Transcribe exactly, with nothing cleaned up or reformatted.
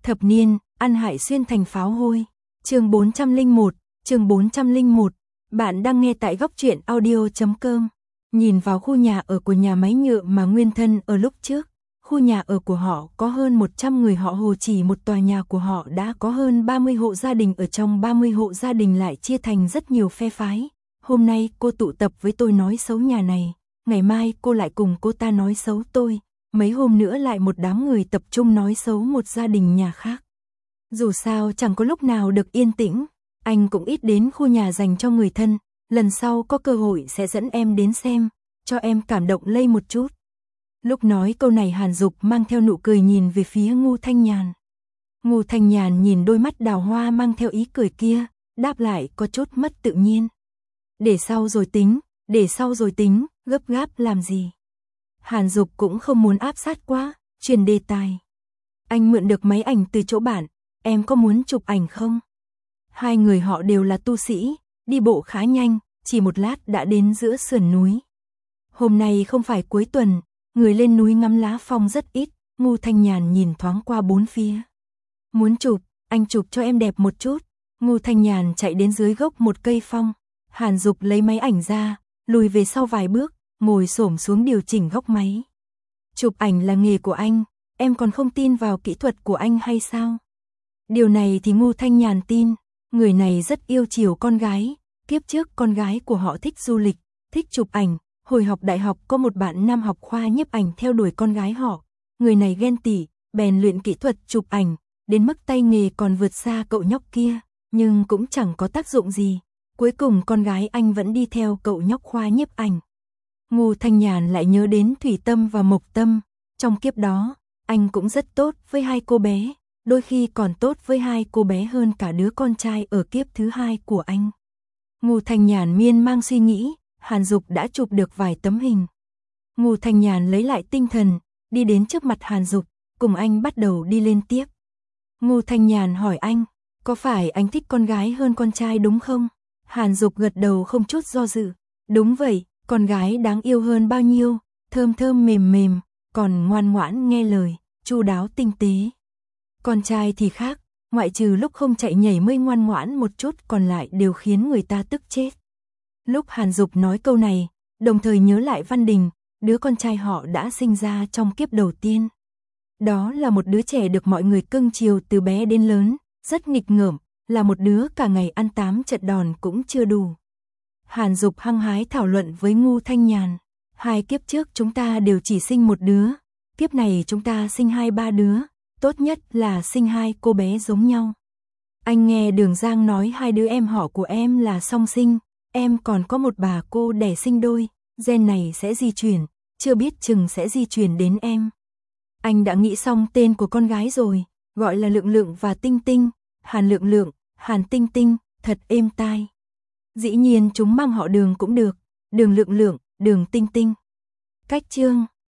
Thập niên, ăn hại xuyên thành pháo hôi. Chương bốn trăm lẻ một, chương bốn trăm lẻ một. Bạn đang nghe tại góc truyện audio chấm com. Nhìn vào khu nhà ở của nhà máy nhựa mà Nguyên Thân ở lúc trước, khu nhà ở của họ có hơn một trăm người, họ Hồ, chỉ một tòa nhà của họ đã có hơn ba mươi hộ gia đình, ở trong ba mươi hộ gia đình lại chia thành rất nhiều phe phái. Hôm nay cô tụ tập với tôi nói xấu nhà này, ngày mai cô lại cùng cô ta nói xấu tôi, mấy hôm nữa lại một đám người tập trung nói xấu một gia đình nhà khác. Dù sao chẳng có lúc nào được yên tĩnh, anh cũng ít đến khu nhà dành cho người thân, lần sau có cơ hội sẽ dẫn em đến xem, cho em cảm động lây một chút. Lúc nói câu này Hàn Dục mang theo nụ cười nhìn về phía Ngô Thanh Nhàn. Ngô Thanh Nhàn nhìn đôi mắt đào hoa mang theo ý cười kia, đáp lại có chút mất tự nhiên. Để sau rồi tính, để sau rồi tính, gấp gáp làm gì? Hàn Dục cũng không muốn áp sát quá, chuyển đề tài. Anh mượn được máy ảnh từ chỗ bạn, em có muốn chụp ảnh không? Hai người họ đều là tu sĩ, đi bộ khá nhanh, chỉ một lát đã đến giữa sườn núi. Hôm nay không phải cuối tuần, người lên núi ngắm lá phong rất ít. Ngô Thanh Nhàn nhìn thoáng qua bốn phía. Muốn chụp, anh chụp cho em đẹp một chút. Ngô Thanh Nhàn chạy đến dưới gốc một cây phong. Hàn Dục lấy máy ảnh ra, lùi về sau vài bước, ngồi xổm xuống điều chỉnh góc máy. Chụp ảnh là nghề của anh, em còn không tin vào kỹ thuật của anh hay sao? Điều này thì Ngô Thanh Nhàn tin, người này rất yêu chiều con gái, kiếp trước con gái của họ thích du lịch, thích chụp ảnh, hồi học đại học có một bạn nam học khoa nhiếp ảnh theo đuổi con gái họ, người này ghen tị, bèn luyện kỹ thuật chụp ảnh, đến mức tay nghề còn vượt xa cậu nhóc kia, nhưng cũng chẳng có tác dụng gì, cuối cùng con gái anh vẫn đi theo cậu nhóc khoa nhiếp ảnh. Ngô Thanh Nhàn lại nhớ đến Thủy Tâm và Mộc Tâm, trong kiếp đó, anh cũng rất tốt với hai cô bé, đôi khi còn tốt với hai cô bé hơn cả đứa con trai ở kiếp thứ hai của anh. Ngô Thanh Nhàn miên mang suy nghĩ, Hàn Dục đã chụp được vài tấm hình. Ngô Thanh Nhàn lấy lại tinh thần, đi đến trước mặt Hàn Dục, cùng anh bắt đầu đi lên tiếp. Ngô Thanh Nhàn hỏi anh, có phải anh thích con gái hơn con trai đúng không? Hàn Dục gật đầu không chút do dự, đúng vậy, con gái đáng yêu hơn bao nhiêu, thơm thơm mềm mềm, còn ngoan ngoãn nghe lời, chu đáo tinh tế. Con trai thì khác, ngoại trừ lúc không chạy nhảy mới ngoan ngoãn một chút, còn lại đều khiến người ta tức chết. Lúc Hàn Dục nói câu này, đồng thời nhớ lại Văn Đình, đứa con trai họ đã sinh ra trong kiếp đầu tiên. Đó là một đứa trẻ được mọi người cưng chiều từ bé đến lớn, rất nghịch ngợm, là một đứa cả ngày ăn tám trận đòn cũng chưa đủ. Hàn Dục hăng hái thảo luận với Ngô Thanh Nhàn, hai kiếp trước chúng ta đều chỉ sinh một đứa, kiếp này chúng ta sinh hai ba đứa, tốt nhất là sinh hai cô bé giống nhau. Anh nghe Đường Giang nói hai đứa em họ của em là song sinh, em còn có một bà cô đẻ sinh đôi, gen này sẽ di chuyển, chưa biết chừng sẽ di chuyển đến em. Anh đã nghĩ xong tên của con gái rồi, gọi là Lượng Lượng và Tinh Tinh, Hàn Lượng Lượng, Hàn Tinh Tinh, thật êm tai. Dĩ nhiên chúng mang họ Đường cũng được, Đường Lượng Lượng, Đường Tinh Tinh. Cách chương